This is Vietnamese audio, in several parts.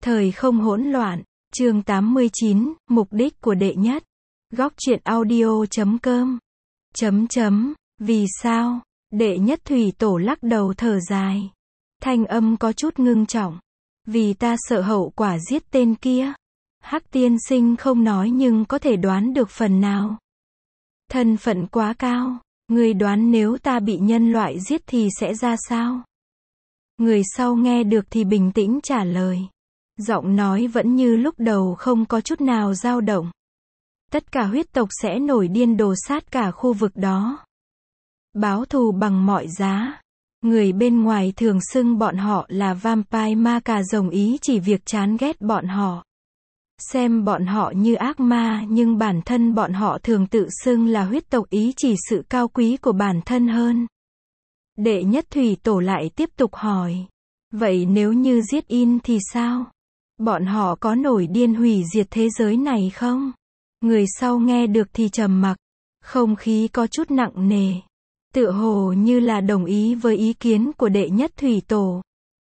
Thời không hỗn loạn, chương 89, mục đích của đệ nhất. Góc truyện audio.com. Vì sao? Đệ nhất thủy tổ lắc đầu thở dài. Thanh âm có chút ngưng trọng. Vì ta sợ hậu quả giết tên kia. Hắc tiên sinh không nói nhưng có thể đoán được phần nào. Thân phận quá cao. Người đoán nếu ta bị nhân loại giết thì sẽ ra sao? Người sau nghe được thì bình tĩnh trả lời. Giọng nói vẫn như lúc đầu, không có chút nào dao động. Tất cả huyết tộc sẽ nổi điên đổ sát cả khu vực đó. Báo thù bằng mọi giá. Người bên ngoài thường xưng bọn họ là vampire ma cà rồng, ý chỉ việc chán ghét bọn họ. Xem bọn họ như ác ma, nhưng bản thân bọn họ thường tự xưng là huyết tộc, ý chỉ sự cao quý của bản thân hơn. Đệ nhất thủy tổ lại tiếp tục hỏi. Vậy nếu như giết In thì sao? Bọn họ có nổi điên hủy diệt thế giới này không? Người sau nghe được thì trầm mặc. Không khí có chút nặng nề. Tựa hồ như là đồng ý với ý kiến của đệ nhất thủy tổ.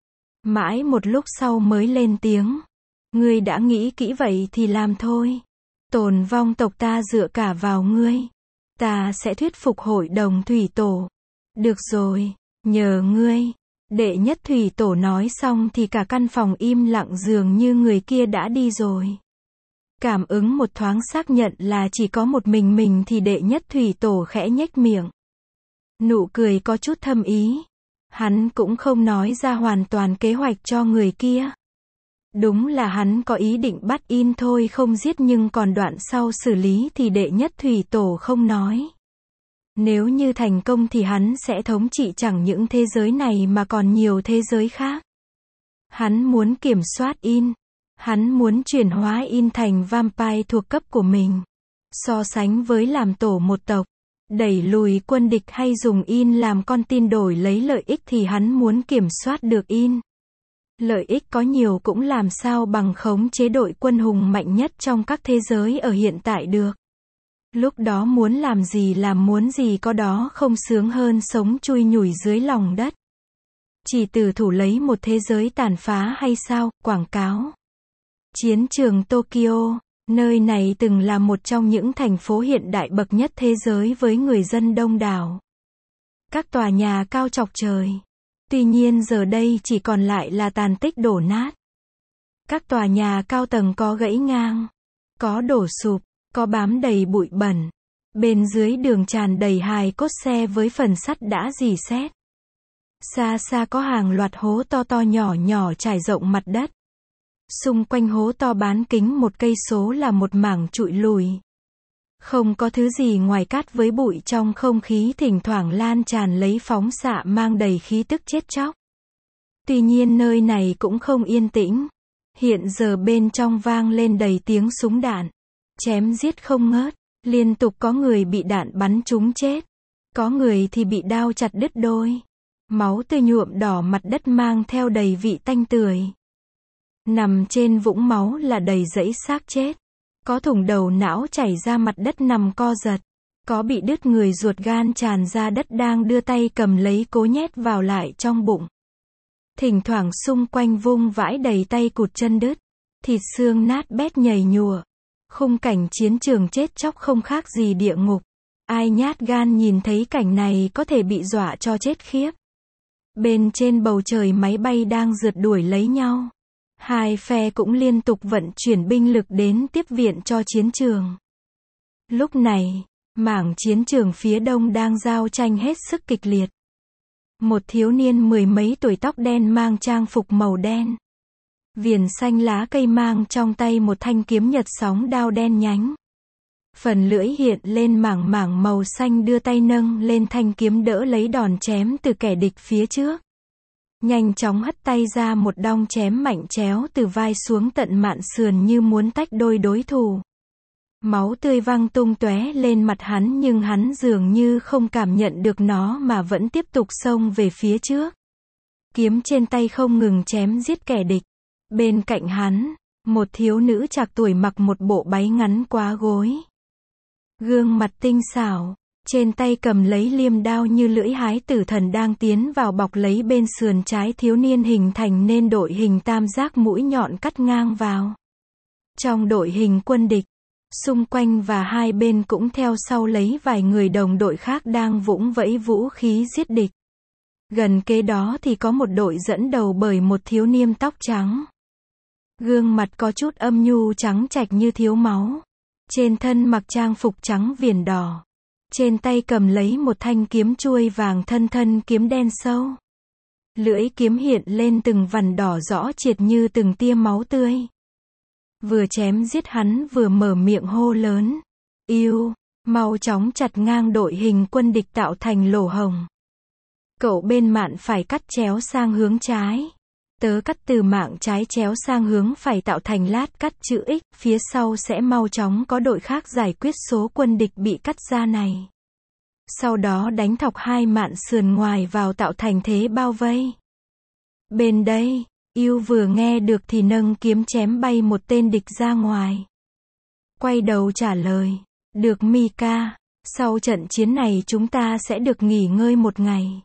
Mãi một lúc sau mới lên tiếng. Ngươi đã nghĩ kỹ vậy thì làm thôi. Tồn vong tộc ta dựa cả vào ngươi. Ta sẽ thuyết phục hội đồng thủy tổ. Được rồi, nhờ ngươi. Đệ nhất thủy tổ nói xong thì cả căn phòng im lặng, dường như người kia đã đi rồi. Cảm ứng một thoáng xác nhận là chỉ có một mình thì đệ nhất thủy tổ khẽ nhếch miệng. Nụ cười có chút thâm ý. Hắn cũng không nói ra hoàn toàn kế hoạch cho người kia. Đúng là hắn có ý định bắt In thôi không giết, nhưng còn đoạn sau xử lý thì đệ nhất thủy tổ không nói. Nếu như thành công thì hắn sẽ thống trị chẳng những thế giới này mà còn nhiều thế giới khác. Hắn muốn kiểm soát In. Hắn muốn chuyển hóa In thành vampire thuộc cấp của mình. So sánh với làm tổ một tộc, đẩy lùi quân địch hay dùng In làm con tin đổi lấy lợi ích thì hắn muốn kiểm soát được In. Lợi ích có nhiều cũng làm sao bằng khống chế đội quân hùng mạnh nhất trong các thế giới ở hiện tại được. Lúc đó muốn làm gì làm, muốn gì có đó, không sướng hơn sống chui nhủi dưới lòng đất. Chỉ từ thủ lấy một thế giới tàn phá hay sao? Quảng cáo. Chiến trường Tokyo, nơi này từng là một trong những thành phố hiện đại bậc nhất thế giới với người dân đông đảo. Các tòa nhà cao chọc trời. Tuy nhiên giờ đây chỉ còn lại là tàn tích đổ nát. Các tòa nhà cao tầng có gãy ngang, có đổ sụp, có bám đầy bụi bẩn. Bên dưới đường tràn đầy hài cốt xe với phần sắt đã rỉ sét. Xa xa có hàng loạt hố to to nhỏ nhỏ trải rộng mặt đất. Xung quanh hố to bán kính 1 cây số là một mảng trụi lùi. Không có thứ gì ngoài cát với bụi, trong không khí thỉnh thoảng lan tràn lấy phóng xạ mang đầy khí tức chết chóc. Tuy nhiên nơi này cũng không yên tĩnh. Hiện giờ bên trong vang lên đầy tiếng súng đạn. Chém giết không ngớt. Liên tục có người bị đạn bắn trúng chết. Có người thì bị đao chặt đứt đôi. Máu tươi nhuộm đỏ mặt đất mang theo đầy vị tanh tưởi. Nằm trên vũng máu là đầy dãy xác chết. Có thủng đầu não chảy ra mặt đất nằm co giật. Có bị đứt người ruột gan tràn ra đất đang đưa tay cầm lấy cố nhét vào lại trong bụng. Thỉnh thoảng xung quanh vung vãi đầy tay cụt chân đứt. Thịt xương nát bét nhầy nhùa. Khung cảnh chiến trường chết chóc không khác gì địa ngục. Ai nhát gan nhìn thấy cảnh này có thể bị dọa cho chết khiếp. Bên trên bầu trời máy bay đang rượt đuổi lấy nhau. Hai phe cũng liên tục vận chuyển binh lực đến tiếp viện cho chiến trường. Lúc này, mảng chiến trường phía đông đang giao tranh hết sức kịch liệt. Một thiếu niên 10 mấy tuổi, tóc đen, mang trang phục màu đen, viền xanh lá cây, mang trong tay một thanh kiếm nhật sóng đao đen nhánh. Phần lưỡi hiện lên mảng mảng màu xanh, đưa tay nâng lên thanh kiếm đỡ lấy đòn chém từ kẻ địch phía trước. Nhanh chóng hất tay ra một đong chém mạnh chéo từ vai xuống tận mạn sườn như muốn tách đôi đối thủ. Máu tươi văng tung tóe lên mặt hắn, nhưng hắn dường như không cảm nhận được nó mà vẫn tiếp tục xông về phía trước. Kiếm trên tay không ngừng chém giết kẻ địch. Bên cạnh hắn, một thiếu nữ trạc tuổi mặc một bộ váy ngắn quá gối. Gương mặt tinh xảo, Trên tay cầm lấy liêm đao như lưỡi hái tử thần đang tiến vào bọc lấy bên sườn trái thiếu niên hình thành nên đội hình tam giác mũi nhọn cắt ngang vào. Trong đội hình quân địch, xung quanh và hai bên cũng theo sau lấy vài người đồng đội khác đang vũng vẫy vũ khí giết địch. Gần kế đó thì có một đội dẫn đầu bởi một thiếu niên tóc trắng. Gương mặt có chút âm nhu trắng trạch như thiếu máu. Trên thân mặc trang phục trắng viền đỏ. Trên tay cầm lấy một thanh kiếm chuôi vàng thân kiếm đen sâu. Lưỡi kiếm hiện lên từng vằn đỏ rõ triệt như từng tia máu tươi. Vừa chém giết hắn vừa mở miệng hô lớn. Yêu, mau chóng chặt ngang đội hình quân địch tạo thành lỗ hổng. Cậu bên mạn phải cắt chéo sang hướng trái. Tớ cắt từ mạn trái chéo sang hướng phải tạo thành lát cắt chữ X, phía sau sẽ mau chóng có đội khác giải quyết số quân địch bị cắt ra này. Sau đó đánh thọc hai mạn sườn ngoài vào tạo thành thế bao vây. Bên đây, Yêu vừa nghe được thì nâng kiếm chém bay một tên địch ra ngoài. Quay đầu trả lời, được Mika, sau trận chiến này chúng ta sẽ được nghỉ ngơi một ngày.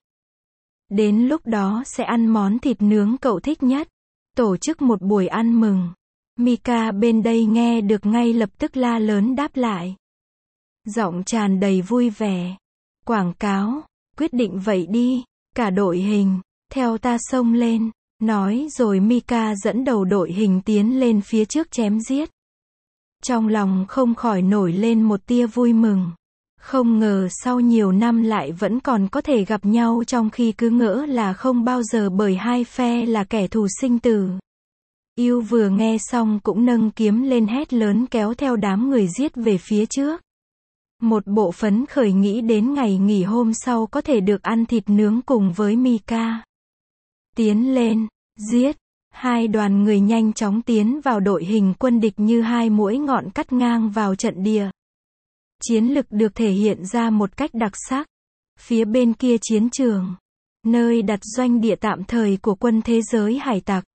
Đến lúc đó sẽ ăn món thịt nướng cậu thích nhất. Tổ chức một buổi ăn mừng. Mika bên đây nghe được ngay lập tức la lớn đáp lại. Giọng tràn đầy vui vẻ. Quảng cáo, quyết định vậy đi, cả đội hình, theo ta xông lên. Nói rồi Mika dẫn đầu đội hình tiến lên phía trước chém giết. Trong lòng không khỏi nổi lên một tia vui mừng. Không ngờ sau nhiều năm lại vẫn còn có thể gặp nhau trong khi cứ ngỡ là không bao giờ bởi hai phe là kẻ thù sinh tử. Yêu vừa nghe xong cũng nâng kiếm lên hét lớn kéo theo đám người giết về phía trước. Một bộ phấn khởi nghĩ đến ngày nghỉ hôm sau có thể được ăn thịt nướng cùng với Mika. Tiến lên, giết. Hai đoàn người nhanh chóng tiến vào đội hình quân địch như hai mũi ngọn cắt ngang vào trận địa. Chiến lực được thể hiện ra một cách đặc sắc. Phía bên kia chiến trường, nơi đặt doanh địa tạm thời của quân thế giới hải tặc.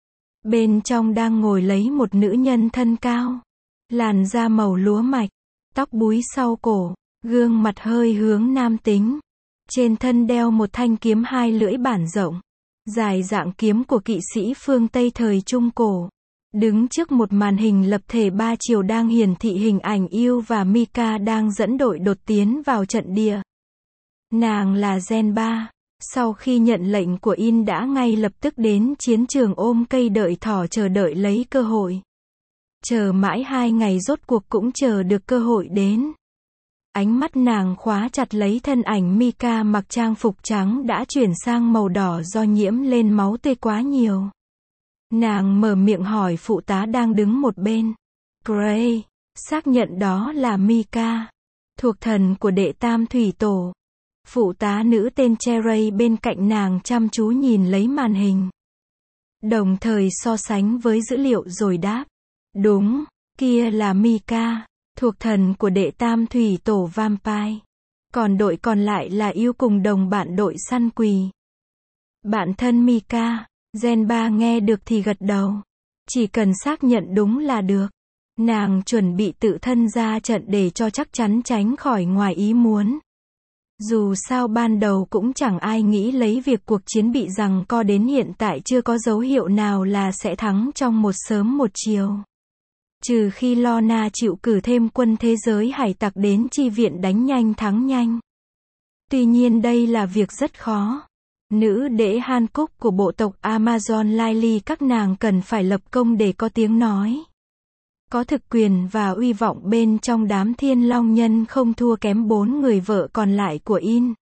Bên trong đang ngồi lấy một nữ nhân thân cao, làn da màu lúa mạch, tóc búi sau cổ, gương mặt hơi hướng nam tính. Trên thân đeo một thanh kiếm hai lưỡi bản rộng, dài dạng kiếm của kỵ sĩ phương Tây thời Trung Cổ. Đứng trước một màn hình lập thể 3 chiều đang hiển thị hình ảnh Yêu và Mika đang dẫn đội đột tiến vào trận địa. Nàng là Gen 3. Sau khi nhận lệnh của In đã ngay lập tức đến chiến trường ôm cây đợi thỏ chờ đợi lấy cơ hội. Chờ mãi 2 ngày rốt cuộc cũng chờ được cơ hội đến. Ánh mắt nàng khóa chặt lấy thân ảnh Mika mặc trang phục trắng đã chuyển sang màu đỏ do nhiễm lên máu tươi quá nhiều. Nàng mở miệng hỏi phụ tá đang đứng một bên. Gray, xác nhận đó là Mika, thuộc thần của đệ tam thủy tổ. Phụ tá nữ tên Cherry bên cạnh nàng chăm chú nhìn lấy màn hình. Đồng thời so sánh với dữ liệu rồi đáp. Đúng, kia là Mika, thuộc thần của đệ tam thủy tổ Vampire. Còn đội còn lại là Yêu cùng đồng bạn đội săn quỳ. Bạn thân Mika. Gen 3 nghe được thì gật đầu. Chỉ cần xác nhận đúng là được. Nàng chuẩn bị tự thân ra trận để cho chắc chắn tránh khỏi ngoài ý muốn. Dù sao ban đầu cũng chẳng ai nghĩ lấy việc cuộc chiến bị giằng co đến hiện tại chưa có dấu hiệu nào là sẽ thắng trong một sớm một chiều. Trừ khi Lorna chịu cử thêm quân thế giới hải tặc đến chi viện đánh nhanh thắng nhanh. Tuy nhiên đây là việc rất khó. Nữ đế Hancock của bộ tộc Amazon Lily các nàng cần phải lập công để có tiếng nói. Có thực quyền và uy vọng bên trong đám thiên long nhân không thua kém 4 người vợ còn lại của In.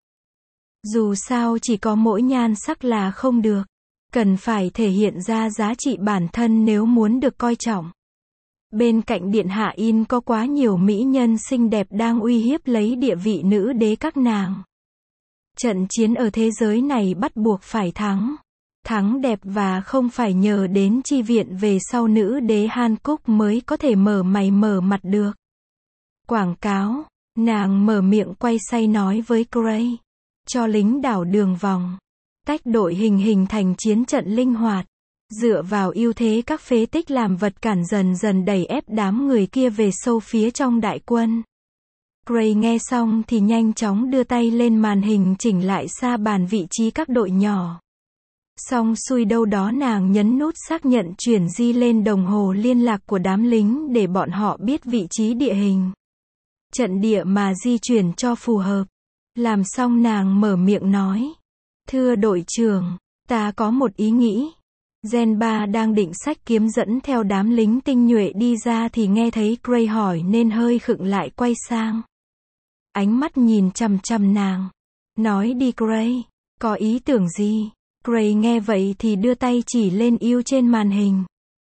Dù sao chỉ có mỗi nhan sắc là không được. Cần phải thể hiện ra giá trị bản thân nếu muốn được coi trọng. Bên cạnh điện hạ In có quá nhiều mỹ nhân xinh đẹp đang uy hiếp lấy địa vị nữ đế các nàng. Trận chiến ở thế giới này bắt buộc phải thắng. Thắng đẹp và không phải nhờ đến chi viện về sau nữ đế Hancock mới có thể mở mày mở mặt được. Quảng cáo, nàng mở miệng quay say nói với Gray. Cho lính đảo đường vòng. Tách đội hình thành chiến trận linh hoạt. Dựa vào ưu thế các phế tích làm vật cản dần dần đẩy ép đám người kia về sâu phía trong đại quân. Gray nghe xong thì nhanh chóng đưa tay lên màn hình chỉnh lại xa bàn vị trí các đội nhỏ. Xong xuôi đâu đó nàng nhấn nút xác nhận chuyển di lên đồng hồ liên lạc của đám lính để bọn họ biết vị trí địa hình, trận địa mà di chuyển cho phù hợp. Làm xong nàng mở miệng nói. Thưa đội trưởng, ta có một ý nghĩ. Gen 3 đang định xách kiếm dẫn theo đám lính tinh nhuệ đi ra thì nghe thấy Gray hỏi nên hơi khựng lại quay sang. Ánh mắt nhìn chằm chằm nàng. Nói đi Gray, có ý tưởng gì? Gray nghe vậy thì đưa tay chỉ lên yêu trên màn hình.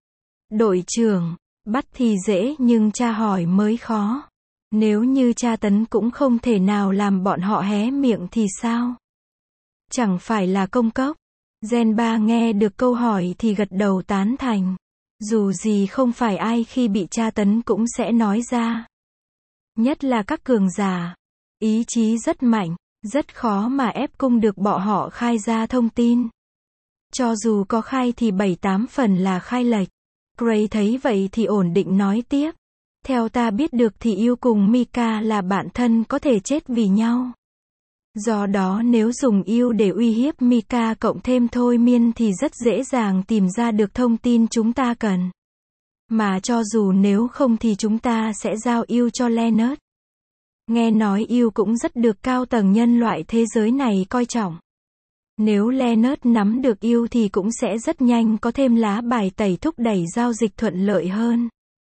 Đội trưởng, bắt thì dễ nhưng tra hỏi mới khó. Nếu như tra tấn cũng không thể nào làm bọn họ hé miệng thì sao? Chẳng phải là công cốc. Gen 3 nghe được câu hỏi thì gật đầu tán thành. Dù gì không phải ai khi bị tra tấn cũng sẽ nói ra. Nhất là các cường giả. Ý chí rất mạnh, rất khó mà ép cung được bọn họ khai ra thông tin. Cho dù có khai thì 7-8 phần là khai lệch. Gray thấy vậy thì ổn định nói tiếp. Theo ta biết được thì yêu cùng Mika là bạn thân có thể chết vì nhau. Do đó nếu dùng yêu để uy hiếp Mika cộng thêm thôi miên thì rất dễ dàng tìm ra được thông tin chúng ta cần. Mà cho dù nếu không thì chúng ta sẽ giao yêu cho Leonard. Nghe nói yêu cũng rất được cao tầng nhân loại thế giới này coi trọng. Nếu Leonard nắm được yêu thì cũng sẽ rất nhanh có thêm lá bài tẩy thúc đẩy giao dịch thuận lợi hơn.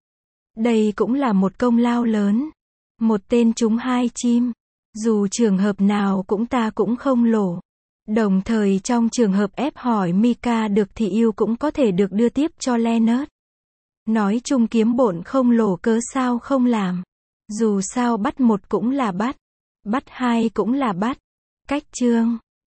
Đây cũng là một công lao lớn. Một tên trúng hai chim. Dù trường hợp nào ta cũng không lỗ. Đồng thời trong trường hợp ép hỏi Mika được thì yêu cũng có thể được đưa tiếp cho Leonard. Nói chung kiếm bộn không lỗ cớ sao không làm. Dù sao bắt một cũng là bắt. Bắt hai cũng là bắt. Cách chương